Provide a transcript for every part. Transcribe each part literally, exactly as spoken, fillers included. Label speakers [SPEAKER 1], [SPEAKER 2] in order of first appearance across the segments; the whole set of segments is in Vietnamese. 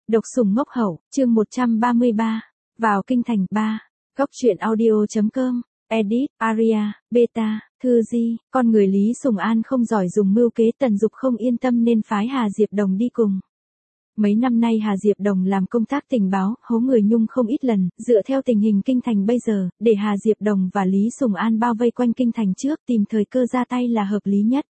[SPEAKER 1] Độc sủng ngốc hậu, chương một trăm ba mươi ba. Vào kinh thành ba. Góc truyện audio.com. Edit, Aria, Beta, Thư Di. Con người Lý Sùng An không giỏi dùng mưu kế, Tần Dục không yên tâm nên phái Hà Diệp Đồng đi cùng. Mấy năm nay Hà Diệp Đồng làm công tác tình báo, hố người Nhung không ít lần, dựa theo tình hình kinh thành bây giờ, để Hà Diệp Đồng và Lý Sùng An bao vây quanh kinh thành trước, tìm thời cơ ra tay là hợp lý nhất.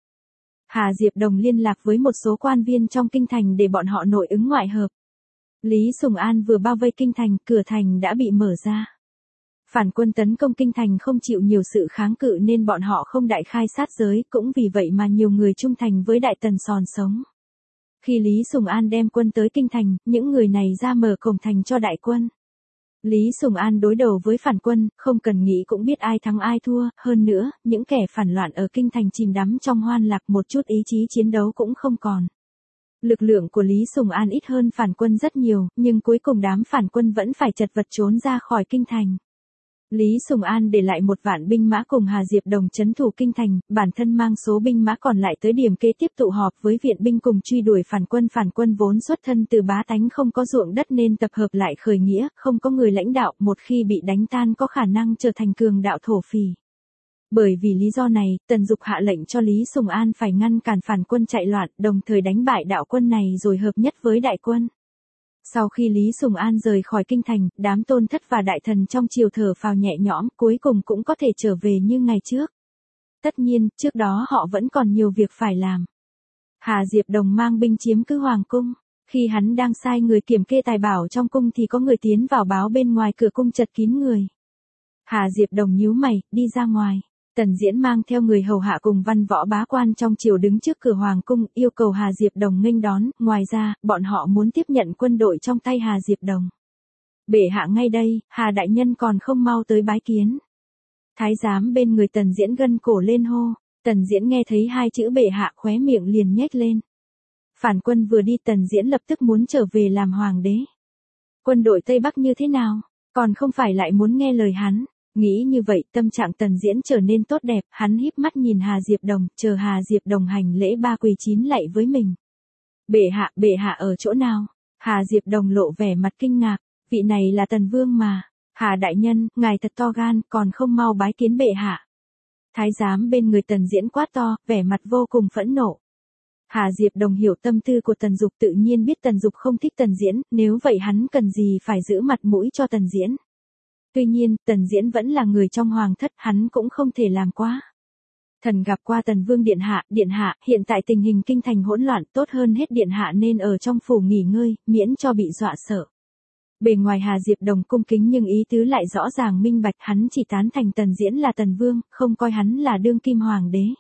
[SPEAKER 1] Hà Diệp Đồng liên lạc với một số quan viên trong kinh thành để bọn họ nội ứng ngoại hợp. Lý Sùng An vừa bao vây kinh thành, cửa thành đã bị mở ra. Phản quân tấn công kinh thành không chịu nhiều sự kháng cự nên bọn họ không đại khai sát giới, cũng vì vậy mà nhiều người trung thành với Đại Tần sòn sống. Khi Lý Sùng An đem quân tới kinh thành, những người này ra mở cổng thành cho đại quân. Lý Sùng An đối đầu với phản quân, không cần nghĩ cũng biết ai thắng ai thua, hơn nữa, những kẻ phản loạn ở kinh thành chìm đắm trong hoan lạc, một chút ý chí chiến đấu cũng không còn. Lực lượng của Lý Sùng An ít hơn phản quân rất nhiều, nhưng cuối cùng đám phản quân vẫn phải chật vật trốn ra khỏi kinh thành. Lý Sùng An để lại một vạn binh mã cùng Hà Diệp Đồng trấn thủ kinh thành, bản thân mang số binh mã còn lại tới điểm kế tiếp tụ họp với viện binh cùng truy đuổi phản quân. Phản quân vốn xuất thân từ bá tánh không có ruộng đất nên tập hợp lại khởi nghĩa, không có người lãnh đạo, một khi bị đánh tan có khả năng trở thành cường đạo thổ phỉ. Bởi vì lý do này, Tần Dục hạ lệnh cho Lý Sùng An phải ngăn cản phản quân chạy loạn, đồng thời đánh bại đạo quân này rồi hợp nhất với đại quân. Sau khi Lý Sùng An rời khỏi kinh thành, đám tôn thất và đại thần trong triều thở phào nhẹ nhõm, cuối cùng cũng có thể trở về như ngày trước. Tất nhiên, trước đó họ vẫn còn nhiều việc phải làm. Hà Diệp Đồng mang binh chiếm cứ hoàng cung. Khi hắn đang sai người kiểm kê tài bảo trong cung thì có người tiến vào báo bên ngoài cửa cung chật kín người. Hà Diệp Đồng nhíu mày, đi ra ngoài. Tần Diễn mang theo người hầu hạ cùng văn võ bá quan trong triều đứng trước cửa hoàng cung, yêu cầu Hà Diệp Đồng nghênh đón, ngoài ra, bọn họ muốn tiếp nhận quân đội trong tay Hà Diệp Đồng. Bệ hạ ngay đây, Hà đại nhân còn không mau tới bái kiến. Thái giám bên người Tần Diễn gân cổ lên hô. Tần Diễn nghe thấy hai chữ bệ hạ khóe miệng liền nhếch lên. Phản quân vừa đi, Tần Diễn lập tức muốn trở về làm hoàng đế. Quân đội Tây Bắc như thế nào, còn không phải lại muốn nghe lời hắn. Nghĩ như vậy, tâm trạng Tần Diễn trở nên tốt đẹp, hắn híp mắt nhìn Hà Diệp Đồng, chờ Hà Diệp Đồng hành lễ ba quỳ chín lạy với mình. Bệ hạ, bệ hạ ở chỗ nào? Hà Diệp Đồng lộ vẻ mặt kinh ngạc, vị này là Tần Vương mà. Hà đại nhân, ngài thật to gan, còn không mau bái kiến bệ hạ. Thái giám bên người Tần Diễn quát to, vẻ mặt vô cùng phẫn nộ. Hà Diệp Đồng hiểu tâm tư của Tần Dục, tự nhiên biết Tần Dục không thích Tần Diễn, nếu vậy hắn cần gì phải giữ mặt mũi cho Tần Diễn. Tuy nhiên, Tần Diễn vẫn là người trong hoàng thất, hắn cũng không thể làm quá. Thần gặp qua Tần Vương điện hạ, điện hạ, hiện tại tình hình kinh thành hỗn loạn, tốt hơn hết điện hạ nên ở trong phủ nghỉ ngơi, miễn cho bị dọa sợ. Bề ngoài Hà Diệp Đồng cung kính nhưng ý tứ lại rõ ràng minh bạch, hắn chỉ tán thành Tần Diễn là Tần Vương, không coi hắn là đương kim hoàng đế.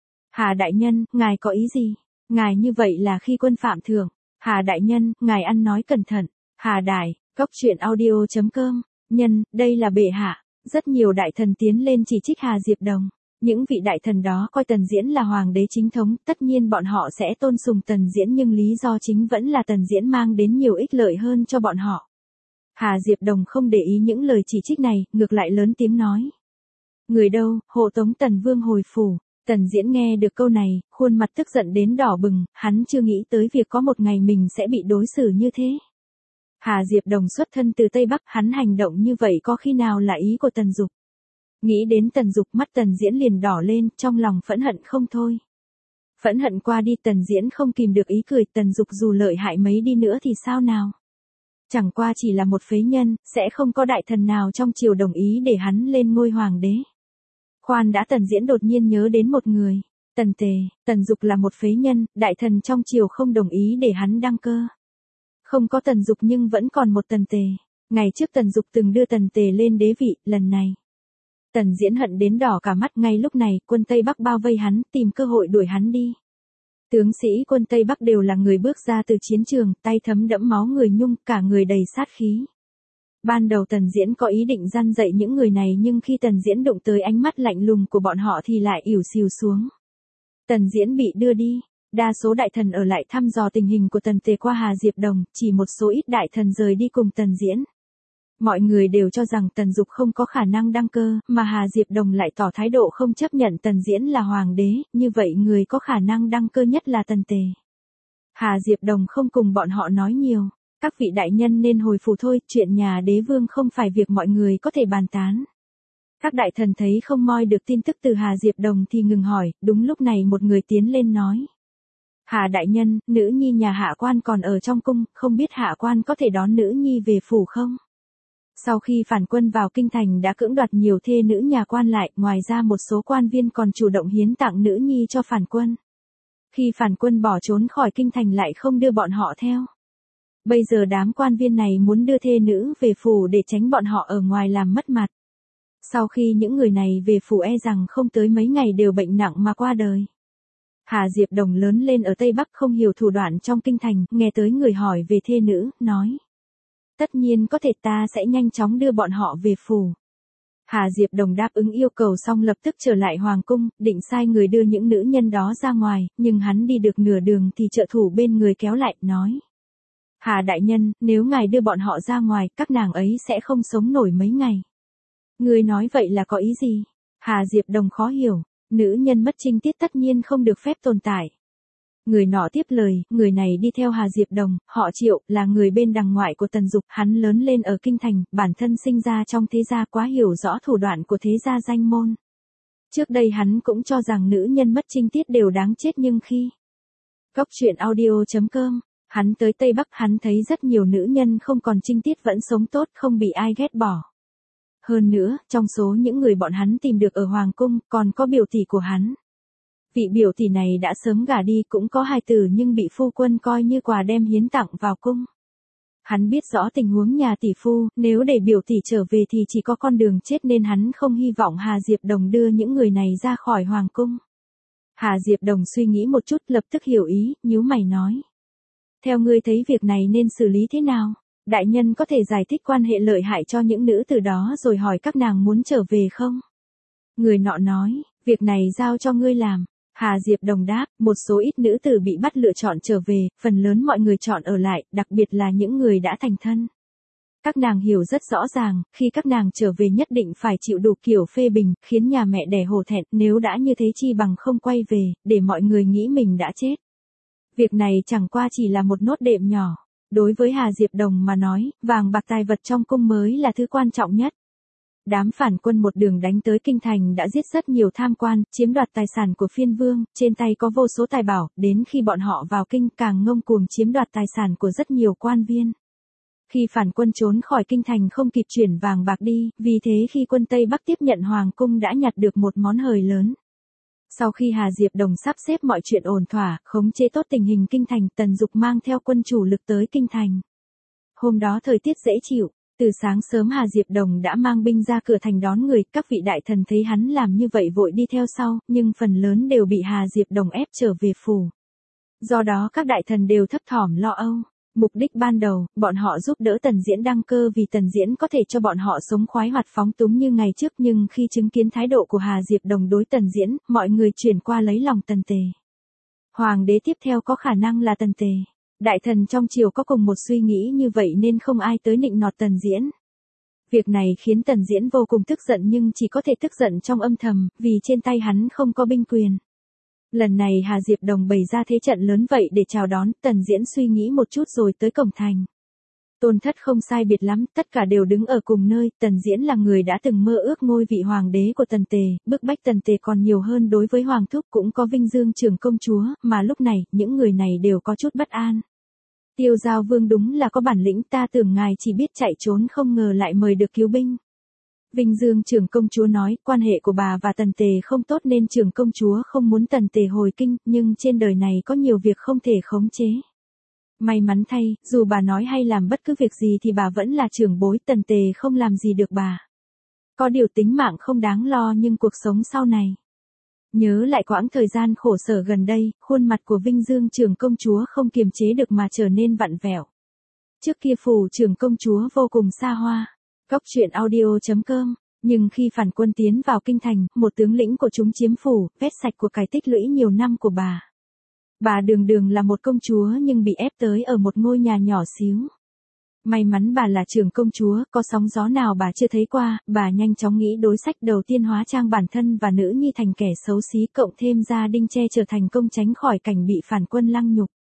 [SPEAKER 1] Hà đại nhân, ngài có ý gì? Ngài như vậy là khi quân phạm thượng. Hà đại nhân, ngài ăn nói cẩn thận. Hà đại, góc truyện audio.com. Nhân, đây là bệ hạ. Rất nhiều đại thần tiến lên chỉ trích Hà Diệp Đồng. Những vị đại thần đó coi Tần Diễn là hoàng đế chính thống, tất nhiên bọn họ sẽ tôn sùng Tần Diễn, nhưng lý do chính vẫn là Tần Diễn mang đến nhiều ích lợi hơn cho bọn họ. Hà Diệp Đồng không để ý những lời chỉ trích này, ngược lại lớn tiếng nói. Người đâu, hộ tống Tần Vương hồi phủ. Tần Diễn nghe được câu này, khuôn mặt tức giận đến đỏ bừng, hắn chưa nghĩ tới việc có một ngày mình sẽ bị đối xử như thế. Hà Diệp Đồng xuất thân từ Tây Bắc, hắn hành động như vậy có khi nào là ý của Tần Dục? Nghĩ đến Tần Dục, mắt Tần Diễn liền đỏ lên, trong lòng phẫn hận không thôi. Phẫn hận qua đi, Tần Diễn không kìm được ý cười, Tần Dục dù lợi hại mấy đi nữa thì sao nào? Chẳng qua chỉ là một phế nhân, sẽ không có đại thần nào trong triều đồng ý để hắn lên ngôi hoàng đế. Khoan đã, Tần Diễn đột nhiên nhớ đến một người. Tần Tề, Tần Dục là một phế nhân, đại thần trong triều không đồng ý để hắn đăng cơ. Không có Tần Dục nhưng vẫn còn một Tần Tề. Ngày trước Tần Dục từng đưa Tần Tề lên đế vị, lần này. Tần Diễn hận đến đỏ cả mắt, ngay lúc này, quân Tây Bắc bao vây hắn, tìm cơ hội đuổi hắn đi. Tướng sĩ quân Tây Bắc đều là người bước ra từ chiến trường, tay thấm đẫm máu người Nhung, cả người đầy sát khí. Ban đầu Tần Diễn có ý định răn dạy những người này, nhưng khi Tần Diễn đụng tới ánh mắt lạnh lùng của bọn họ thì lại ỉu xìu xuống. Tần Diễn bị đưa đi. Đa số đại thần ở lại thăm dò tình hình của Tần Tề qua Hà Diệp Đồng, chỉ một số ít đại thần rời đi cùng Tần Diễn. Mọi người đều cho rằng Tần Dục không có khả năng đăng cơ, mà Hà Diệp Đồng lại tỏ thái độ không chấp nhận Tần Diễn là hoàng đế, như vậy người có khả năng đăng cơ nhất là Tần Tề. Hà Diệp Đồng không cùng bọn họ nói nhiều. Các vị đại nhân nên hồi phủ thôi, chuyện nhà đế vương không phải việc mọi người có thể bàn tán. Các đại thần thấy không moi được tin tức từ Hà Diệp Đồng thì ngừng hỏi, đúng lúc này một người tiến lên nói. Hà đại nhân, nữ nhi nhà hạ quan còn ở trong cung, không biết hạ quan có thể đón nữ nhi về phủ không? Sau khi phản quân vào kinh thành đã cưỡng đoạt nhiều thê nữ nhà quan lại, ngoài ra một số quan viên còn chủ động hiến tặng nữ nhi cho phản quân. Khi phản quân bỏ trốn khỏi kinh thành lại không đưa bọn họ theo. Bây giờ đám quan viên này muốn đưa thê nữ về phủ để tránh bọn họ ở ngoài làm mất mặt. Sau khi những người này về phủ e rằng không tới mấy ngày đều bệnh nặng mà qua đời. Hà Diệp Đồng lớn lên ở Tây Bắc không hiểu thủ đoạn trong kinh thành, nghe tới người hỏi về thê nữ, nói. Tất nhiên có thể, ta sẽ nhanh chóng đưa bọn họ về phủ. Hà Diệp Đồng đáp ứng yêu cầu xong lập tức trở lại hoàng cung, định sai người đưa những nữ nhân đó ra ngoài, nhưng hắn đi được nửa đường thì trợ thủ bên người kéo lại, nói. Hà đại nhân, nếu ngài đưa bọn họ ra ngoài, các nàng ấy sẽ không sống nổi mấy ngày. Người nói vậy là có ý gì? Hà Diệp Đồng khó hiểu, nữ nhân mất trinh tiết tất nhiên không được phép tồn tại. Người nọ tiếp lời, người này đi theo Hà Diệp Đồng, họ Triệu, là người bên đằng ngoại của Tần Dục, hắn lớn lên ở kinh thành, bản thân sinh ra trong thế gia quá hiểu rõ thủ đoạn của thế gia danh môn. Trước đây hắn cũng cho rằng nữ nhân mất trinh tiết đều đáng chết nhưng khi Cốc truyện audio chấm com, hắn tới Tây Bắc hắn thấy rất nhiều nữ nhân không còn trinh tiết vẫn sống tốt không bị ai ghét bỏ. Hơn nữa, trong số những người bọn hắn tìm được ở Hoàng Cung, còn có biểu tỷ của hắn. Vị biểu tỷ này đã sớm gả đi cũng có hài tử nhưng bị phu quân coi như quà đem hiến tặng vào cung. Hắn biết rõ tình huống nhà tỷ phu, nếu để biểu tỷ trở về thì chỉ có con đường chết nên hắn không hy vọng Hà Diệp Đồng đưa những người này ra khỏi Hoàng Cung. Hà Diệp Đồng suy nghĩ một chút lập tức hiểu ý, nhíu mày nói. Theo ngươi thấy việc này nên xử lý thế nào? Đại nhân có thể giải thích quan hệ lợi hại cho những nữ từ đó rồi hỏi các nàng muốn trở về không? Người nọ nói, việc này giao cho ngươi làm. Hà Diệp Đồng đáp, một số ít nữ tử bị bắt lựa chọn trở về, phần lớn mọi người chọn ở lại, đặc biệt là những người đã thành thân. Các nàng hiểu rất rõ ràng, khi các nàng trở về nhất định phải chịu đủ kiểu phê bình, khiến nhà mẹ đẻ hổ thẹn, nếu đã như thế chi bằng không quay về, để mọi người nghĩ mình đã chết. Việc này chẳng qua chỉ là một nốt đệm nhỏ. Đối với Hà Diệp Đồng mà nói, vàng bạc tài vật trong cung mới là thứ quan trọng nhất. Đám phản quân một đường đánh tới kinh thành đã giết rất nhiều tham quan, chiếm đoạt tài sản của phiên vương, trên tay có vô số tài bảo, đến khi bọn họ vào kinh càng ngông cuồng chiếm đoạt tài sản của rất nhiều quan viên. Khi phản quân trốn khỏi kinh thành không kịp chuyển vàng bạc đi, vì thế khi quân Tây Bắc tiếp nhận Hoàng Cung đã nhặt được một món hời lớn. Sau khi Hà Diệp Đồng sắp xếp mọi chuyện ổn thỏa, khống chế tốt tình hình kinh thành, Tần Dục mang theo quân chủ lực tới kinh thành. Hôm đó thời tiết dễ chịu, từ sáng sớm Hà Diệp Đồng đã mang binh ra cửa thành đón người, các vị đại thần thấy hắn làm như vậy vội đi theo sau, nhưng phần lớn đều bị Hà Diệp Đồng ép trở về phủ. Do đó các đại thần đều thấp thỏm lo âu. Mục đích ban đầu, bọn họ giúp đỡ Tần Diễn đăng cơ vì Tần Diễn có thể cho bọn họ sống khoái hoạt phóng túng như ngày trước, nhưng khi chứng kiến thái độ của Hà Diệp Đồng đối Tần Diễn, mọi người chuyển qua lấy lòng Tần Tề. Hoàng đế tiếp theo có khả năng là Tần Tề. Đại thần trong triều có cùng một suy nghĩ như vậy nên không ai tới nịnh nọt Tần Diễn. Việc này khiến Tần Diễn vô cùng tức giận nhưng chỉ có thể tức giận trong âm thầm, vì trên tay hắn không có binh quyền. Lần này Hà Diệp Đồng bày ra thế trận lớn vậy để chào đón, Tần Diễn suy nghĩ một chút rồi tới cổng thành. Tôn thất không sai biệt lắm, tất cả đều đứng ở cùng nơi, Tần Diễn là người đã từng mơ ước ngôi vị hoàng đế của Tần Tề, bức bách Tần Tề còn nhiều hơn đối với Hoàng Thúc cũng có vinh dương trưởng công chúa, mà lúc này, những người này đều có chút bất an. Tiêu Giao Vương đúng là có bản lĩnh, ta tưởng ngài chỉ biết chạy trốn không ngờ lại mời được cứu binh. Vinh Dương trưởng công chúa nói, quan hệ của bà và Tần Tề không tốt nên trưởng công chúa không muốn Tần Tề hồi kinh, nhưng trên đời này có nhiều việc không thể khống chế. May mắn thay, dù bà nói hay làm bất cứ việc gì thì bà vẫn là trưởng bối, Tần Tề không làm gì được bà. Có điều tính mạng không đáng lo nhưng cuộc sống sau này. Nhớ lại quãng thời gian khổ sở gần đây, khuôn mặt của Vinh Dương trưởng công chúa không kiềm chế được mà trở nên vặn vẹo. Trước kia phủ trưởng công chúa vô cùng xa hoa. Cốc truyện audio chấm com, nhưng khi phản quân tiến vào kinh thành, một tướng lĩnh của chúng chiếm phủ, vét sạch của cải tích lũy nhiều năm của bà. Bà đường đường là một công chúa nhưng bị ép tới ở một ngôi nhà nhỏ xíu. May mắn bà là trưởng công chúa, có sóng gió nào bà chưa thấy qua, bà nhanh chóng nghĩ đối sách đầu tiên hóa trang bản thân và nữ nhi thành kẻ xấu xí cộng thêm gia đinh che trở thành công tránh khỏi cảnh bị phản quân lăng nhục.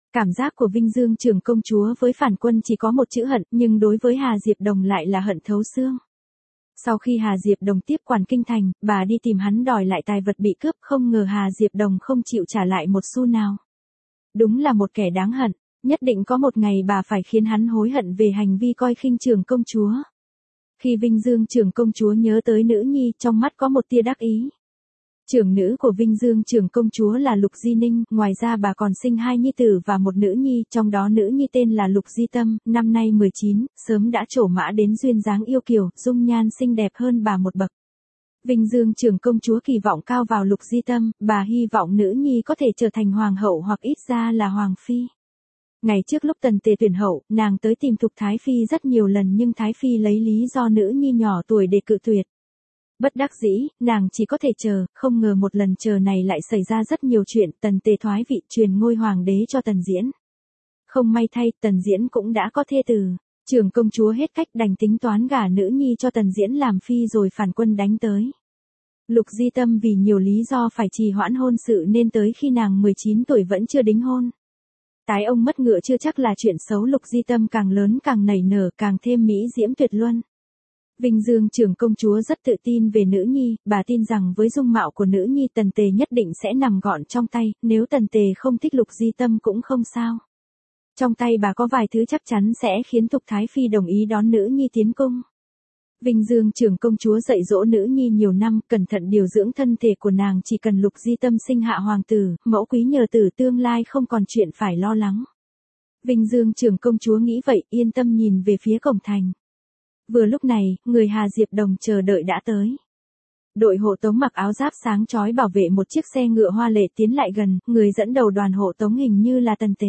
[SPEAKER 1] Cảm giác của Vinh Dương trưởng công chúa với phản quân chỉ có một chữ hận, nhưng đối với Hà Diệp Đồng lại là hận thấu xương. Sau khi Hà Diệp Đồng tiếp quản kinh thành, bà đi tìm hắn đòi lại tài vật bị cướp, không ngờ Hà Diệp Đồng không chịu trả lại một xu nào. Đúng là một kẻ đáng hận, nhất định có một ngày bà phải khiến hắn hối hận về hành vi coi khinh trưởng công chúa. Khi Vinh Dương trưởng công chúa nhớ tới nữ nhi, trong mắt có một tia đắc ý. Trưởng nữ của Vinh Dương trưởng công chúa là Lục Di Ninh, ngoài ra bà còn sinh hai nhi tử và một nữ nhi, trong đó nữ nhi tên là Lục Di Tâm, năm nay mười chín, sớm đã trổ mã đến duyên dáng yêu kiều, dung nhan xinh đẹp hơn bà một bậc. Vinh Dương trưởng công chúa kỳ vọng cao vào Lục Di Tâm, bà hy vọng nữ nhi có thể trở thành hoàng hậu hoặc ít ra là hoàng phi. Ngày trước lúc Tần Tề tuyển hậu, nàng tới tìm Thục Thái Phi rất nhiều lần nhưng Thái Phi lấy lý do nữ nhi nhỏ tuổi để cự tuyệt. Bất đắc dĩ, nàng chỉ có thể chờ, không ngờ một lần chờ này lại xảy ra rất nhiều chuyện, Tần Tề thoái vị truyền ngôi hoàng đế cho Tần Diễn. Không may thay, Tần Diễn cũng đã có thê tử, trưởng công chúa hết cách đành tính toán gả nữ nhi cho Tần Diễn làm phi rồi phản quân đánh tới. Lục Di Tâm vì nhiều lý do phải trì hoãn hôn sự nên tới khi nàng mười chín tuổi vẫn chưa đính hôn. Tái ông mất ngựa chưa chắc là chuyện xấu, Lục Di Tâm càng lớn càng nảy nở, càng thêm mỹ diễm tuyệt luân. Vinh Dương trưởng công chúa rất tự tin về nữ nhi, bà tin rằng với dung mạo của nữ nhi Tần Tề nhất định sẽ nằm gọn trong tay, nếu Tần Tề không thích Lục Di Tâm cũng không sao. Trong tay bà có vài thứ chắc chắn sẽ khiến Thục Thái Phi đồng ý đón nữ nhi tiến cung. Vinh Dương trưởng công chúa dạy dỗ nữ nhi nhiều năm, cẩn thận điều dưỡng thân thể của nàng, chỉ cần Lục Di Tâm sinh hạ hoàng tử, mẫu quý nhờ tử tương lai không còn chuyện phải lo lắng. Vinh Dương trưởng công chúa nghĩ vậy, yên tâm nhìn về phía cổng thành. Vừa lúc này, người Hà Diệp Đồng chờ đợi đã tới. Đội hộ tống mặc áo giáp sáng chói bảo vệ một chiếc xe ngựa hoa lệ tiến lại gần, người dẫn đầu đoàn hộ tống hình như là Tần Tề.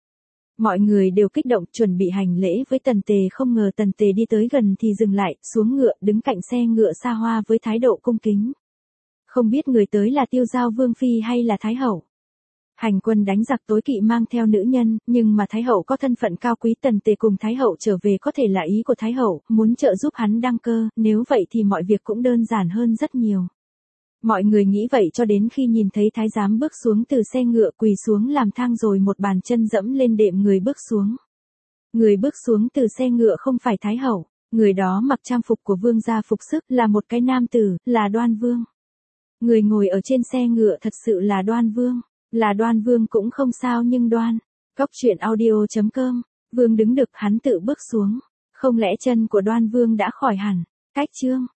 [SPEAKER 1] Mọi người đều kích động chuẩn bị hành lễ với Tần Tề, không ngờ Tần Tề đi tới gần thì dừng lại, xuống ngựa, đứng cạnh xe ngựa xa hoa với thái độ cung kính. Không biết người tới là Tiêu Giao Vương Phi hay là Thái Hậu. Hành quân đánh giặc tối kỵ mang theo nữ nhân, nhưng mà Thái Hậu có thân phận cao quý, Tần Tề cùng Thái Hậu trở về có thể là ý của Thái Hậu, muốn trợ giúp hắn đăng cơ, nếu vậy thì mọi việc cũng đơn giản hơn rất nhiều. Mọi người nghĩ vậy cho đến khi nhìn thấy Thái giám bước xuống từ xe ngựa, quỳ xuống làm thang rồi một bàn chân dẫm lên đệm người bước xuống. Người bước xuống từ xe ngựa không phải Thái Hậu, người đó mặc trang phục của vương gia phục sức, là một cái nam tử, là Đoan Vương. Người ngồi ở trên xe ngựa thật sự là Đoan Vương. Là Đoan Vương cũng không sao nhưng Đoan. Góc truyện audio chấm com. Vương đứng được, hắn tự bước xuống. Không lẽ chân của Đoan Vương đã khỏi hẳn? Cách chương.